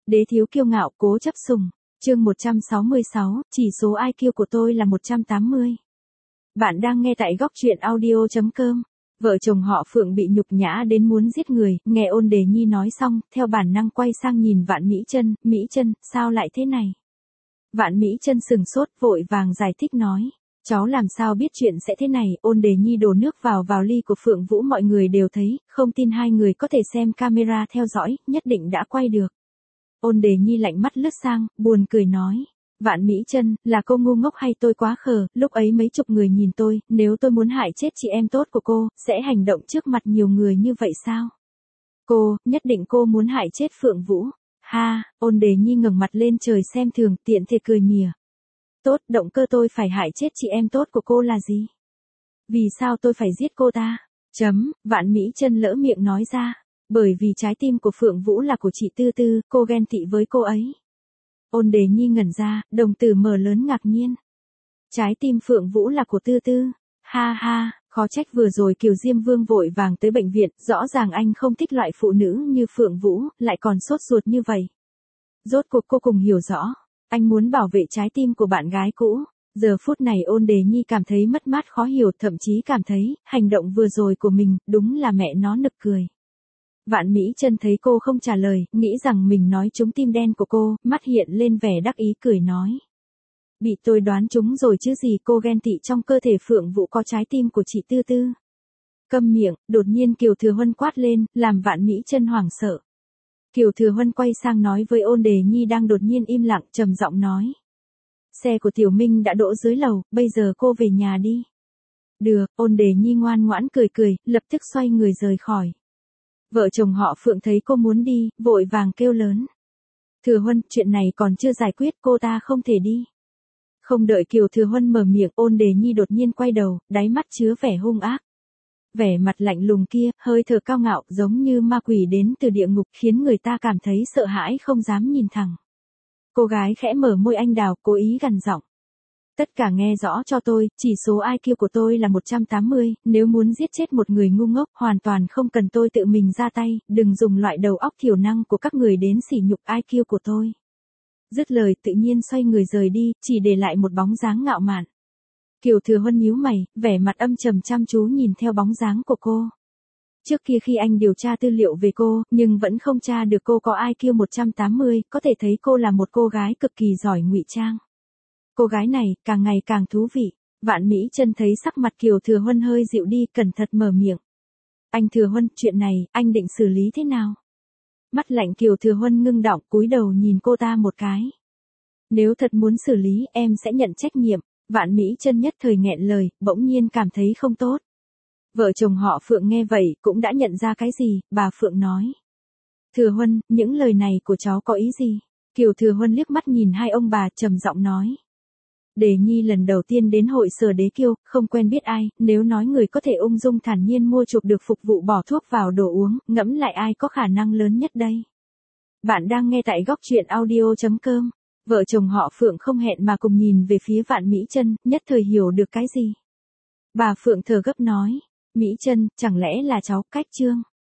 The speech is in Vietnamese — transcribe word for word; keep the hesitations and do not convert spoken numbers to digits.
Đế thiếu kiêu ngạo, cố chấp sùng. Chương một trăm sáu mươi sáu, chỉ số i kiu của tôi là một trăm tám mươi. Bạn đang nghe tại góc truyện audio chấm com. Vợ chồng họ Phượng bị nhục nhã đến muốn giết người, nghe Ôn Đề Nhi nói xong, theo bản năng quay sang nhìn Vạn Mỹ Chân, "Mỹ Chân, sao lại thế này?" Vạn Mỹ Chân sừng sốt, vội vàng giải thích nói, "Cháu làm sao biết chuyện sẽ thế này?" Ôn Đề Nhi đổ nước vào vào ly của Phượng Vũ, mọi người đều thấy, không tin hai người có thể xem camera theo dõi, nhất định đã quay được. Ôn Đề Nhi lạnh mắt lướt sang, buồn cười nói, "Vạn Mỹ Chân, là cô ngu ngốc hay tôi quá khờ, lúc ấy mấy chục người nhìn tôi, nếu tôi muốn hại chết chị em tốt của cô, sẽ hành động trước mặt nhiều người như vậy sao? Cô, nhất định cô muốn hại chết Phượng Vũ." Ha, Ôn Đề Nhi ngẩng mặt lên trời xem thường, tiện thể cười mỉa. "Tốt, động cơ tôi phải hại chết chị em tốt của cô là gì? Vì sao tôi phải giết cô ta?" Chấm, Vạn Mỹ Chân lỡ miệng nói ra. "Bởi vì trái tim của Phượng Vũ là của chị Tư Tư, cô ghen tị với cô ấy." Ôn Đề Nhi ngẩn ra, đồng tử mở lớn ngạc nhiên. Trái tim Phượng Vũ là của Tư Tư. Ha ha, khó trách vừa rồi Kiều Diêm Vương vội vàng tới bệnh viện, rõ ràng anh không thích loại phụ nữ như Phượng Vũ, lại còn sốt ruột như vậy. Rốt cuộc cô cùng hiểu rõ, anh muốn bảo vệ trái tim của bạn gái cũ. Giờ phút này Ôn Đề Nhi cảm thấy mất mát khó hiểu, thậm chí cảm thấy, hành động vừa rồi của mình, đúng là mẹ nó nực cười. Vạn Mỹ Chân thấy cô không trả lời, nghĩ rằng mình nói trúng tim đen của cô, mắt hiện lên vẻ đắc ý cười nói. "Bị tôi đoán trúng rồi chứ gì, cô ghen tị trong cơ thể Phượng Vũ có trái tim của chị Tư Tư." Câm miệng, đột nhiên Kiều Thừa Huân quát lên, làm Vạn Mỹ Chân hoảng sợ. Kiều Thừa Huân quay sang nói với Ôn Đề Nhi đang đột nhiên im lặng, trầm giọng nói. "Xe của Tiểu Minh đã đỗ dưới lầu, bây giờ cô về nhà đi." "Được." Ôn Đề Nhi ngoan ngoãn cười cười, lập tức xoay người rời khỏi. Vợ chồng họ Phượng thấy cô muốn đi, vội vàng kêu lớn. "Thừa Huân, chuyện này còn chưa giải quyết, cô ta không thể đi." Không đợi Kiều Thừa Huân mở miệng, Ôn Đề Nhi đột nhiên quay đầu, đáy mắt chứa vẻ hung ác. Vẻ mặt lạnh lùng kia, hơi thở cao ngạo, giống như ma quỷ đến từ địa ngục, khiến người ta cảm thấy sợ hãi không dám nhìn thẳng. Cô gái khẽ mở môi anh đào, cố ý gằn giọng. "Tất cả nghe rõ cho tôi, chỉ số i kiu của tôi là một trăm tám mươi, nếu muốn giết chết một người ngu ngốc, hoàn toàn không cần tôi tự mình ra tay, đừng dùng loại đầu óc thiểu năng của các người đến sỉ nhục i kiu của tôi." Dứt lời tự nhiên xoay người rời đi, chỉ để lại một bóng dáng ngạo mạn. Kiều Thừa Huân nhíu mày, vẻ mặt âm trầm chăm chú nhìn theo bóng dáng của cô. Trước kia khi anh điều tra tư liệu về cô, nhưng vẫn không tra được cô có i kiu một trăm tám mươi, có thể thấy cô là một cô gái cực kỳ giỏi ngụy trang. Cô gái này, càng ngày càng thú vị. Vạn Mỹ Chân thấy sắc mặt Kiều Thừa Huân hơi dịu đi, cẩn thận mở miệng. "Anh Thừa Huân, chuyện này, anh định xử lý thế nào?" Mắt lạnh Kiều Thừa Huân ngưng đọng, cúi đầu nhìn cô ta một cái. "Nếu thật muốn xử lý, em sẽ nhận trách nhiệm." Vạn Mỹ Chân nhất thời nghẹn lời, bỗng nhiên cảm thấy không tốt. Vợ chồng họ Phượng nghe vậy, cũng đã nhận ra cái gì, bà Phượng nói. "Thừa Huân, những lời này của cháu có ý gì?" Kiều Thừa Huân liếc mắt nhìn hai ông bà, trầm giọng nói. "Đề Nhi lần đầu tiên đến hội Sở Đế Kiêu, không quen biết ai, nếu nói người có thể ung dung thản nhiên mua chuộc được phục vụ bỏ thuốc vào đồ uống, ngẫm lại ai có khả năng lớn nhất đây." Bạn đang nghe tại góc truyện audio chấm com. Vợ chồng họ Phượng không hẹn mà cùng nhìn về phía Vạn Mỹ Chân, nhất thời hiểu được cái gì. Bà Phượng thở gấp nói, "Mỹ Chân, chẳng lẽ là cháu cách Trương?"